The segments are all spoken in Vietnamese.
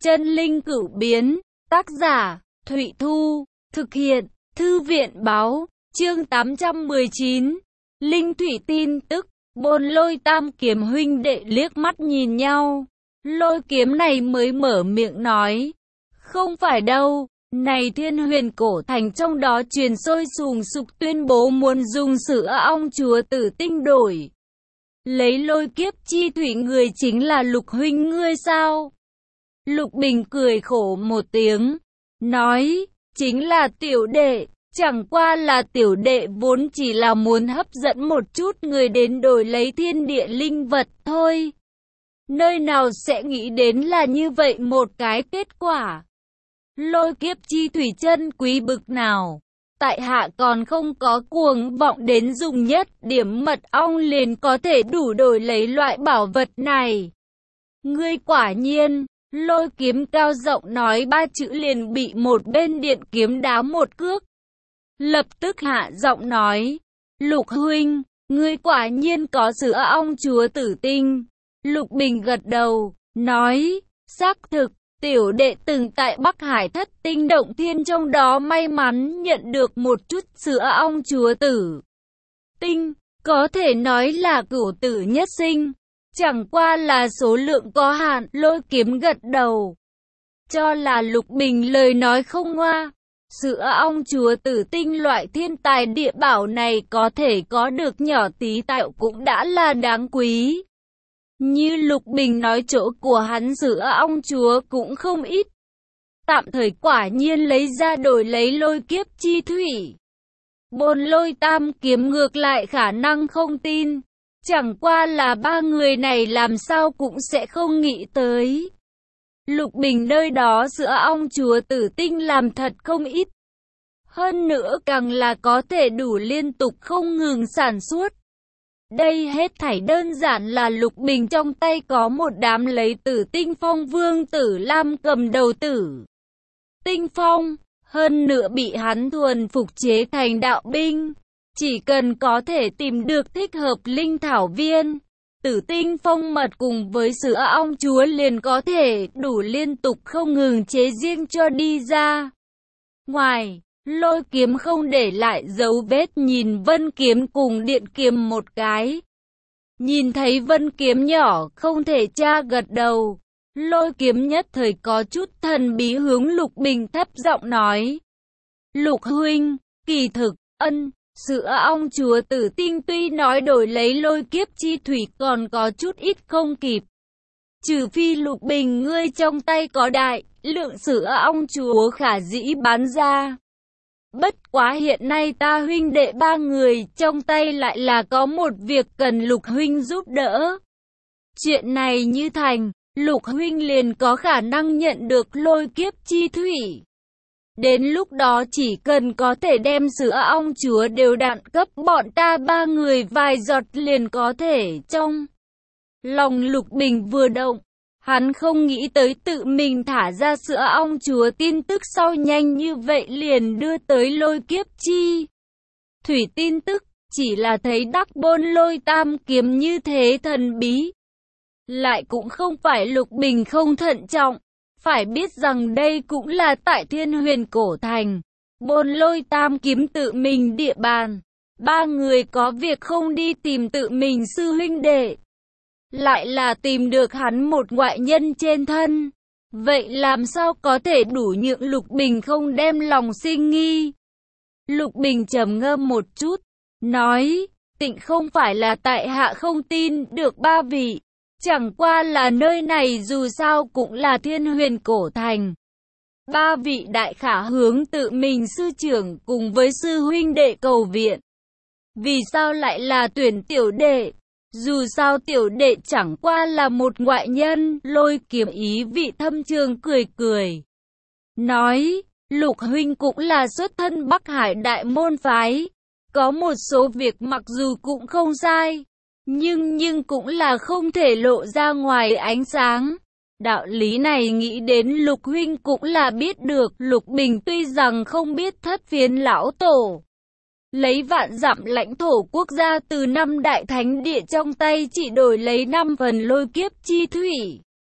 Chân linh cửu biến, tác giả, Thụy Thu, thực hiện, Thư viện báo, chương 819, Linh Thủy tin tức, Bồn Lôi tam kiếm huynh đệ liếc mắt nhìn nhau. Lôi kiếm này mới mở miệng nói, không phải đâu, này Thiên Huyền cổ thành trong đó truyền sôi sùng sục tuyên bố muốn dùng sữa ong chúa tử tinh đổi lấy lôi kiếp chi thủy, người chính là Lục huynh ngươi sao? Lục Bình cười khổ một tiếng, nói, chính là tiểu đệ, chẳng qua là tiểu đệ vốn chỉ là muốn hấp dẫn một chút người đến đổi lấy thiên địa linh vật thôi. Nơi nào sẽ nghĩ đến là như vậy một cái kết quả. Lôi kiếp chi thủy chân quý bực nào, tại hạ còn không có cuồng vọng đến dùng nhất điểm mật ong liền có thể đủ đổi lấy loại bảo vật này. Ngươi quả nhiên. Lôi kiếm cao rộng nói ba chữ liền bị một bên điện kiếm đá một cước. Lập tức hạ giọng nói, Lục huynh, ngươi quả nhiên có sữa ong chúa tử tinh. Lục Bình gật đầu, nói, xác thực, tiểu đệ từng tại Bắc Hải Thất Tinh Động Thiên trong đó may mắn nhận được một chút sữa ong chúa tử tinh, có thể nói là cửu tử nhất sinh. Chẳng qua là số lượng có hạn. Lôi kiếm gật đầu, cho là Lục Bình lời nói không ngoa. Sữa ong chúa tử tinh loại thiên tài địa bảo này có thể có được nhỏ tí tạo cũng đã là đáng quý. Như Lục Bình nói chỗ của hắn sữa ong chúa cũng không ít. Tạm thời quả nhiên lấy ra đổi lấy lôi kiếp chi thủy. Bồn Lôi tam kiếm ngược lại khả năng không tin. Chẳng qua là ba người này làm sao cũng sẽ không nghĩ tới. Lục Bình nơi đó sữa ong chúa tử tinh làm thật không ít. Hơn nữa càng là có thể đủ liên tục không ngừng sản xuất. Đây hết thảy đơn giản là Lục Bình trong tay có một đám lấy Tử Tinh Phong Vương Tử Lam cầm đầu Tử Tinh Phong. Hơn nữa bị hắn thuần phục chế thành đạo binh. Chỉ cần có thể tìm được thích hợp linh thảo viên, Tử Tinh Phong mật cùng với sữa ong chúa liền có thể đủ liên tục không ngừng chế riêng cho đi ra. Ngoài, Lôi kiếm không để lại dấu vết nhìn Vân kiếm cùng Điện kiếm một cái. Nhìn thấy Vân kiếm nhỏ không thể tra gật đầu. Lôi kiếm nhất thời có chút thần bí hướng Lục Bình thấp giọng nói. Lục huynh, kỳ thực, sữa ong chúa tử tinh tuy nói đổi lấy lôi kiếp chi thủy còn có chút ít không kịp. Trừ phi Lục Bình ngươi trong tay có đại lượng sữa ong chúa khả dĩ bán ra. Bất quá hiện nay ta huynh đệ ba người trong tay lại là có một việc cần Lục huynh giúp đỡ. Chuyện này như thành, Lục huynh liền có khả năng nhận được lôi kiếp chi thủy. Đến lúc đó chỉ cần có thể đem sữa ong chúa đều đặn cấp bọn ta ba người vài giọt liền có thể. Trong lòng Lục Bình vừa động, hắn không nghĩ tới tự mình thả ra sữa ong chúa tin tức sau nhanh như vậy liền đưa tới lôi kiếp chi thủy tin tức, chỉ là thấy đắc Bồn Lôi tam kiếm như thế thần bí. Lại cũng không phải Lục Bình không thận trọng. Phải biết rằng đây cũng là tại Thiên Huyền cổ thành, Bồn Lôi tam kiếm tự mình địa bàn. Ba người có việc không đi tìm tự mình sư huynh đệ, lại là tìm được hắn một ngoại nhân trên thân. Vậy làm sao có thể đủ nhượng Lục Bình không đem lòng sinh nghi? Lục Bình trầm ngâm một chút, nói, tịnh không phải là tại hạ không tin được ba vị. Chẳng qua là nơi này dù sao cũng là Thiên Huyền cổ thành. Ba vị đại khả hướng tự mình sư trưởng cùng với sư huynh đệ cầu viện. Vì sao lại là tuyển tiểu đệ? Dù sao tiểu đệ chẳng qua là một ngoại nhân. Lôi kiếm ý vị thâm trường cười cười, nói, Lục huynh cũng là xuất thân Bắc Hải đại môn phái. Có một số việc mặc dù cũng không sai, nhưng cũng là không thể lộ ra ngoài ánh sáng. Đạo lý này nghĩ đến Lục huynh cũng là biết được. Lục Bình tuy rằng không biết Thất Phiến lão tổ lấy vạn dặm lãnh thổ quốc gia từ 5 đại thánh địa trong tay chỉ đổi lấy 5 phần lôi kiếp chi thủy,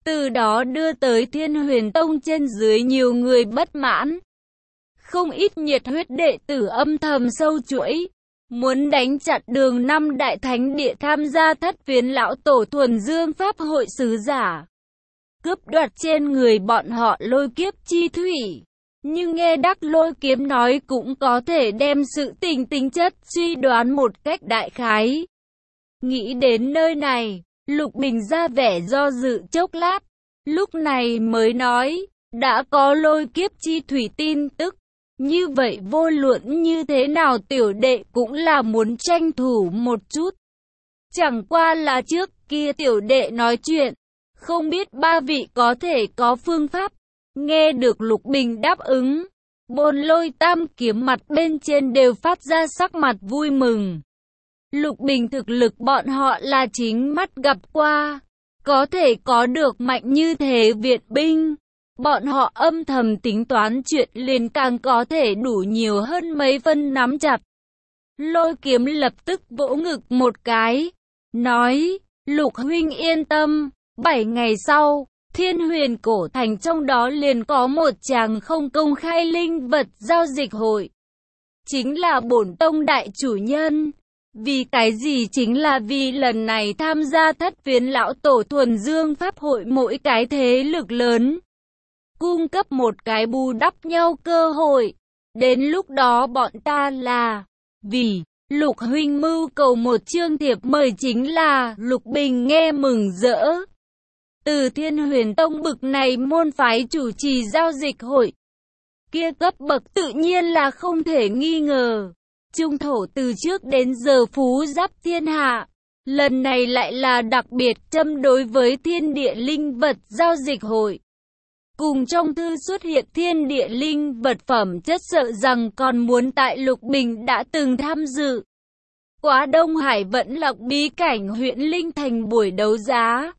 Từ đó đưa tới Thiên Huyền Tông trên dưới nhiều người bất mãn. Không ít nhiệt huyết đệ tử âm thầm sâu chuỗi, muốn đánh chặn đường năm đại thánh địa tham gia Thất Phiến lão tổ thuần dương pháp hội sứ giả, cướp đoạt trên người bọn họ lôi kiếp chi thủy. Nhưng nghe Đắc Lôi Kiếm nói cũng có thể đem sự tình tính chất suy đoán một cách đại khái. Nghĩ đến nơi này, Lục Bình ra vẻ do dự chốc lát, lúc này mới nói, đã có lôi kiếp chi thủy tin tức. Như vậy vô luận như thế nào tiểu đệ cũng là muốn tranh thủ một chút. Chẳng qua là trước kia tiểu đệ nói chuyện, không biết ba vị có thể có phương pháp. Nghe được Lục Bình đáp ứng, Bồn Lôi Tam Kiếm mặt bên trên đều phát ra sắc mặt vui mừng. Lục Bình thực lực bọn họ là chính mắt gặp qua, có thể có được mạnh như thế viện binh. Bọn họ âm thầm tính toán chuyện liền càng có thể đủ nhiều hơn mấy phân nắm chặt. Lôi Kiếm lập tức vỗ ngực một cái, nói, Lục huynh yên tâm, 7 ngày sau, Thiên Huyền Cổ Thành trong đó liền có một chàng không công khai linh vật giao dịch hội. Chính là bổn tông đại chủ nhân. Vì cái gì? Chính là vì lần này tham gia Thất Phiến lão tổ thuần dương pháp hội mỗi cái thế lực lớn cung cấp một cái bù đắp nhau cơ hội. Đến lúc đó bọn ta là vì Lục huynh mưu cầu một chương thiệp mời. Chính là Lục Bình nghe mừng rỡ. Từ Thiên Huyền Tông bực này môn phái chủ trì giao dịch hội, kia cấp bậc tự nhiên là không thể nghi ngờ. Trung thổ từ trước đến giờ phú giáp thiên hạ, lần này lại là đặc biệt châm đối với thiên địa linh vật giao dịch hội. Cùng trong thư xuất hiện thiên địa linh vật phẩm chất, sợ rằng còn muốn tại Lục Bình đã từng tham dự quá Đông Hải Vẫn Lạc bí cảnh huyện Linh Thành buổi đấu giá.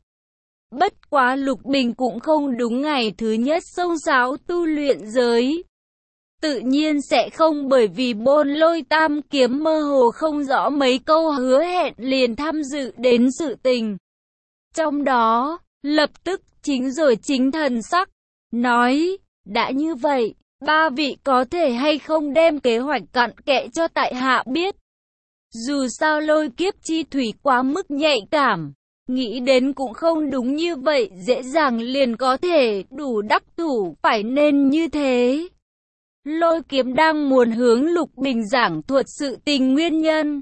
Bất quá Lục Bình cũng không đúng ngày thứ nhất xông xáo tu luyện giới. Tự nhiên sẽ không bởi vì Bồn Lôi Tam Kiếm mơ hồ không rõ mấy câu hứa hẹn liền tham dự đến sự tình. Trong đó, lập tức chính rồi chính thần sắc, nói, đã như vậy, ba vị có thể hay không đem kế hoạch cặn kẽ cho tại hạ biết. Dù sao lôi kiếp chi thủy quá mức nhạy cảm, nghĩ đến cũng không đúng như vậy dễ dàng liền có thể đủ đắc thủ, phải nên như thế. Lôi Kiếm đang muốn hướng Lục Bình giảng thuật sự tình nguyên nhân.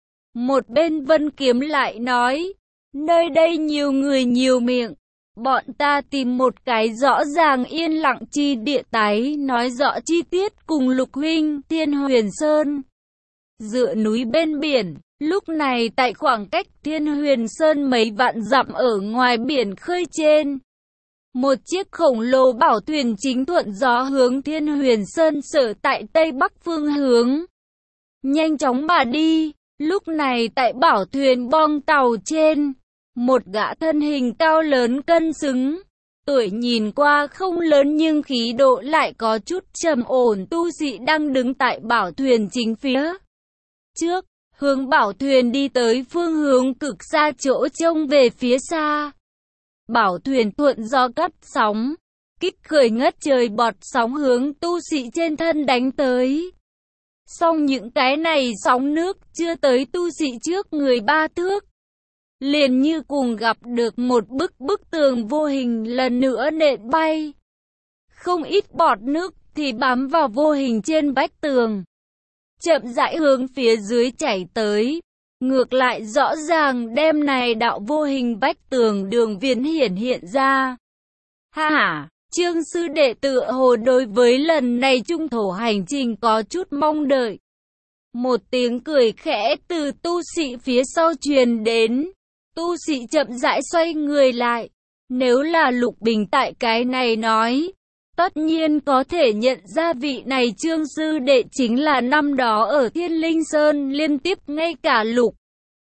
Một bên Vân Kiếm lại nói, nơi đây nhiều người nhiều miệng, bọn ta tìm một cái rõ ràng yên lặng chi địa tái nói rõ chi tiết cùng Lục huynh. Thiên Huyền Sơn dựa núi bên biển, lúc này tại khoảng cách Thiên Huyền Sơn mấy vạn dặm ở ngoài biển khơi trên, một chiếc khổng lồ bảo thuyền chính thuận gió hướng Thiên Huyền Sơn sở tại tây bắc phương hướng nhanh chóng mà đi. Lúc này tại bảo thuyền bong tàu trên, một gã thân hình cao lớn cân xứng, tuổi nhìn qua không lớn nhưng khí độ lại có chút trầm ổn tu sĩ đang đứng tại bảo thuyền chính phía trước, hướng bảo thuyền đi tới phương hướng cực xa chỗ trông về phía xa. Bảo thuyền thuận gió cắt sóng, kích khởi ngất trời bọt sóng hướng tu sĩ trên thân đánh tới. Song những cái này sóng nước chưa tới tu sĩ trước người 3 thước, liền như cùng gặp được một bức tường vô hình lần nữa nện bay. Không ít bọt nước thì bám vào vô hình trên vách tường, chậm rãi hướng phía dưới chảy tới. Ngược lại rõ ràng đem này đạo vô hình vách tường đường viền hiển hiện ra. Ha ha, Trương sư đệ tựa hồ đối với lần này trung thổ hành trình có chút mong đợi. Một tiếng cười khẽ từ tu sĩ phía sau truyền đến. Tu sĩ chậm rãi xoay người lại. Nếu là Lục Bình tại cái này nói, tất nhiên có thể nhận ra vị này Trương sư đệ chính là năm đó ở Thiên Linh Sơn liên tiếp ngay cả Lục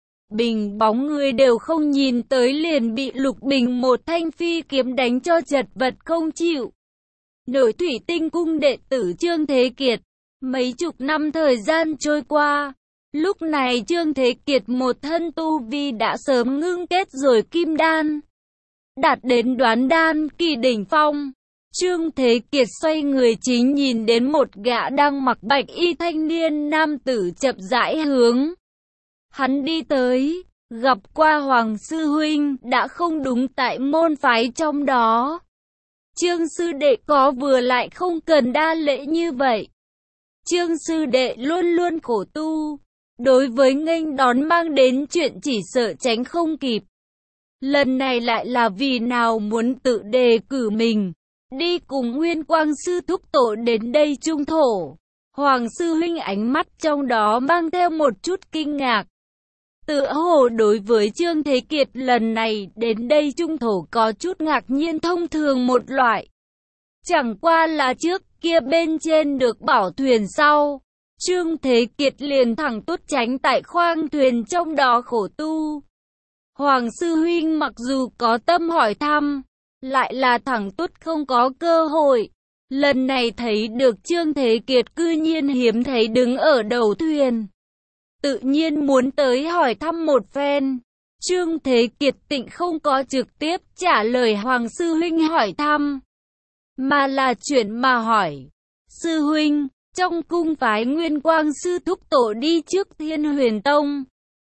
Bình bóng người đều không nhìn tới liền bị Lục Bình một thanh phi kiếm đánh cho chật vật không chịu nổi. Thủy Tinh cung đệ tử Trương Thế Kiệt. Mấy chục năm thời gian trôi qua, lúc này Trương Thế Kiệt một thân tu vi đã sớm ngưng kết rồi kim đan. đạt đến đoán đan kỳ đỉnh phong. Trương Thế Kiệt xoay người chính nhìn đến một gã đang mặc bạch y thanh niên nam tử chậm rãi hướng hắn đi tới, gặp qua Hoàng sư huynh đã không đúng tại môn phái trong đó. Trương sư đệ có vừa lại không cần đa lễ như vậy. Trương sư đệ luôn luôn khổ tu, đối với nghênh đón mang đến chuyện chỉ sợ tránh không kịp. Lần này lại là vì nào muốn tự đề cử mình, đi cùng Nguyên Quang sư thúc tổ đến đây trung thổ. Hoàng sư huynh ánh mắt trong đó mang theo một chút kinh ngạc. Tựa hồ đối với Trương Thế Kiệt lần này đến đây trung thổ có chút ngạc nhiên thông thường một loại. Chẳng qua là trước kia bên trên được bảo thuyền sau, Trương Thế Kiệt liền thẳng tút tránh tại khoang thuyền trong đó khổ tu. Hoàng sư huynh mặc dù có tâm hỏi thăm, lại là thẳng tút không có cơ hội. Lần này thấy được Trương Thế Kiệt cư nhiên hiếm thấy đứng ở đầu thuyền, tự nhiên muốn tới hỏi thăm một phen. Trương Thế Kiệt tịnh không có trực tiếp trả lời Hoàng sư huynh hỏi thăm, mà là chuyển mà hỏi. Sư huynh, trong cung phái Nguyên Quang sư thúc tổ đi trước Thiên Huyền Tông,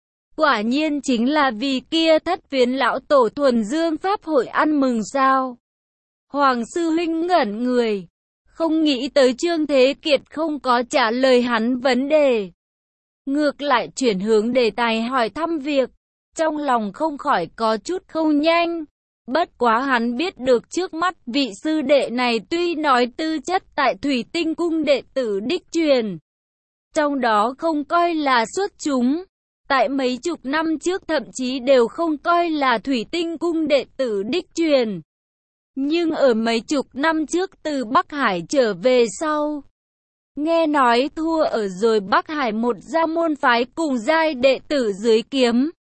quả nhiên chính là vì kia thất viễn lão tổ thuần dương pháp hội ăn mừng sao? Hoàng sư huynh ngẩn người, không nghĩ tới Trương Thế Kiệt không có trả lời hắn vấn đề, ngược lại chuyển hướng đề tài hỏi thăm việc, trong lòng không khỏi có chút không nhanh. Bất quá hắn biết được trước mắt vị sư đệ này tuy nói tư chất tại Thủy Tinh cung đệ tử đích truyền, trong đó không coi là xuất chúng, tại mấy chục năm trước thậm chí đều không coi là Thủy Tinh cung đệ tử đích truyền. Nhưng ở mấy chục năm trước từ Bắc Hải trở về sau, nghe nói thua ở rồi Bắc Hải một gia môn phái cùng giai đệ tử dưới kiếm.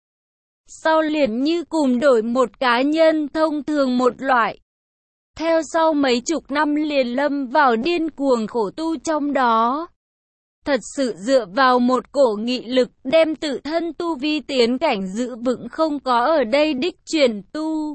Sau liền như cùng đổi một cá nhân thông thường một loại. Theo sau mấy chục năm liền lâm vào điên cuồng khổ tu trong đó. Thật sự dựa vào một cổ nghị lực đem tự thân tu vi tiến cảnh giữ vững không có ở đây đích truyền tu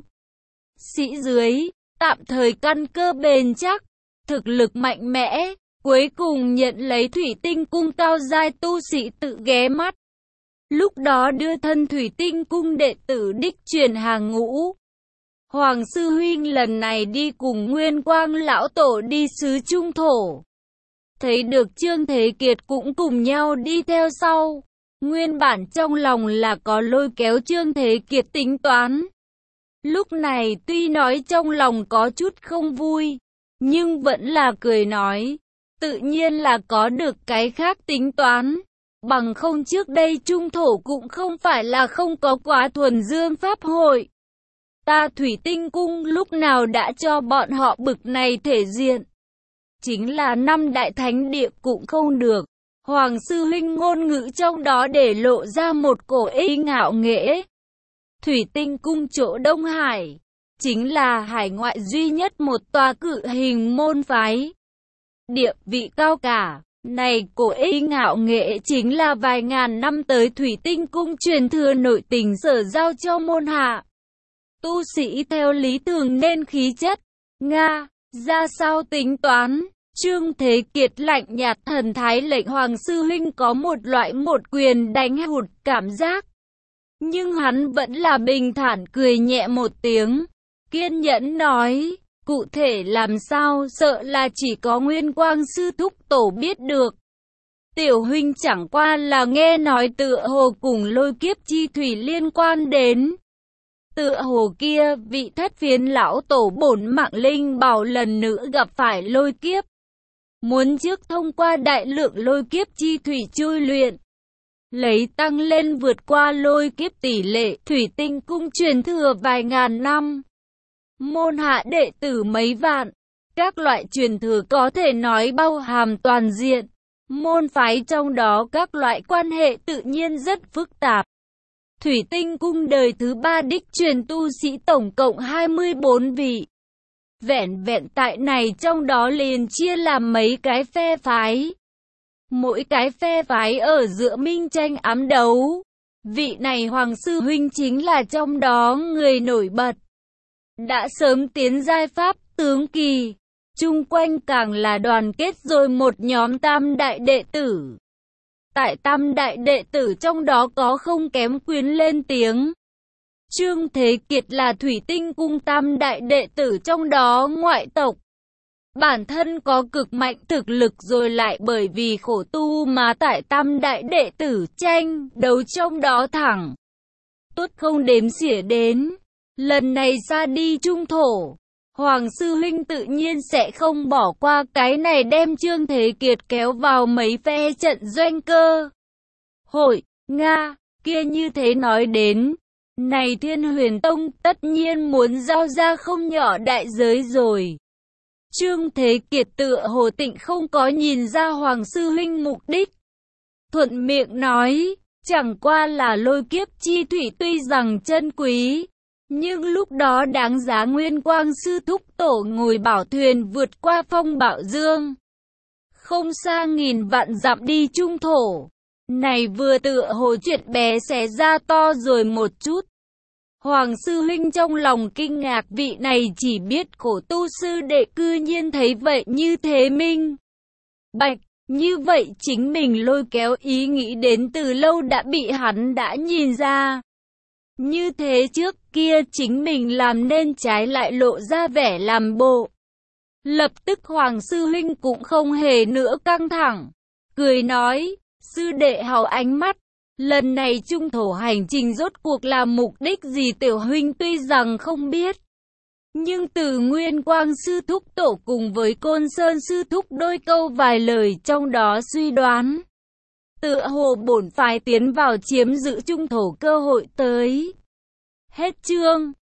sĩ dưới, tạm thời căn cơ bền chắc, thực lực mạnh mẽ, cuối cùng nhận lấy Thủy Tinh cung cao giai tu sĩ tự ghé mắt. Lúc đó đưa thân Thủy Tinh cung đệ tử đích truyền hàng ngũ. Hoàng sư huynh lần này đi cùng Nguyên Quang lão tổ đi xứ trung thổ, thấy được Trương Thế Kiệt cũng cùng nhau đi theo sau. Nguyên bản trong lòng là có lôi kéo Trương Thế Kiệt tính toán. Lúc này tuy nói trong lòng có chút không vui, nhưng vẫn là cười nói, tự nhiên là có được cái khác tính toán. Bằng không trước đây trung thổ cũng không phải là không có quá thuần dương pháp hội. Ta Thủy Tinh cung lúc nào đã cho bọn họ bực này thể diện. Chính là năm đại thánh địa cũng không được. Hoàng sư huynh ngôn ngữ trong đó để lộ ra một cổ ý ngạo nghễ. Thủy Tinh cung chỗ Đông Hải, chính là hải ngoại duy nhất một tòa cự hình môn phái. Địa vị cao cả. Này cổ ý ngạo nghệ chính là vài ngàn năm tới Thủy Tinh cung truyền thừa nội tình sở giao cho môn hạ. Tu sĩ theo lý thường nên khí chất. Nga, ra sao tính toán? Trương Thế Kiệt lạnh nhạt thần thái lệnh Hoàng sư huynh có một loại một quyền đánh hụt cảm giác. Nhưng hắn vẫn là bình thản cười nhẹ một tiếng, kiên nhẫn nói. Cụ thể làm sao sợ là chỉ có Nguyên Quang sư thúc tổ biết được. Tiểu huynh chẳng qua là nghe nói tựa hồ cùng lôi kiếp chi thủy liên quan đến. Tựa hồ kia vị thất phiến lão tổ bổn mạng linh bảo lần nữa gặp phải lôi kiếp. Muốn trước thông qua đại lượng lôi kiếp chi thủy chui luyện, lấy tăng lên vượt qua lôi kiếp tỷ lệ. Thủy Tinh cung truyền thừa vài ngàn năm, môn hạ đệ tử mấy vạn, các loại truyền thừa có thể nói bao hàm toàn diện. Môn phái trong đó các loại quan hệ tự nhiên rất phức tạp. Thủy Tinh cung đời thứ 3 đích truyền tu sĩ tổng cộng 24 vị. Vẹn vẹn tại này trong đó liền chia làm mấy cái phe phái. Mỗi cái phe phái ở giữa minh tranh ám đấu. Vị này Hoàng sư huynh chính là trong đó người nổi bật. đã sớm tiến giai pháp tướng kỳ, chung quanh càng là đoàn kết rồi một nhóm tam đại đệ tử. Tại tam đại đệ tử trong đó có không kém Quyến lên tiếng. Trương Thế Kiệt là Thủy Tinh Cung tam đại đệ tử trong đó ngoại tộc. Bản thân có cực mạnh thực lực rồi lại bởi vì khổ tu mà tại tam đại đệ tử tranh đấu trong đó thẳng tốt không đếm xỉa đến. Lần này ra đi trung thổ, Hoàng sư huynh tự nhiên sẽ không bỏ qua cái này, đem Trương Thế Kiệt kéo vào mấy phe trận doanh cơ hội Nga kia. Như thế nói đến, này Thiên Huyền Tông tất nhiên muốn giao ra không nhỏ đại giới rồi. Trương Thế Kiệt tựa hồ tịnh không có nhìn ra Hoàng sư huynh mục đích, thuận miệng nói, chẳng qua là lôi kiếp chi thủy tuy rằng chân quý, nhưng lúc đó đáng giá Nguyên Quang sư thúc tổ ngồi bảo thuyền vượt qua phong bạo dương, không xa nghìn vạn dặm đi trung thổ. Này vừa tựa hồ chuyện bé xé ra to rồi một chút. Hoàng sư huynh trong lòng kinh ngạc, vị này chỉ biết khổ tu sư đệ cư nhiên thấy vậy như thế minh bạch, như vậy chính mình lôi kéo ý nghĩ đến từ lâu đã bị hắn đã nhìn ra. Như thế trước kia chính mình làm nên trái lại lộ ra vẻ làm bộ. Lập tức Hoàng sư huynh cũng không hề nữa căng thẳng, cười nói, sư đệ hào ánh mắt. Lần này trung thổ hành trình rốt cuộc là mục đích gì tiểu huynh tuy rằng không biết. Nhưng từ Nguyên Quang sư thúc tổ cùng với Côn Sơn sư thúc đôi câu vài lời trong đó suy đoán, tựa hồ bổn phái tiến vào chiếm giữ trung thổ cơ hội tới. Hết chương.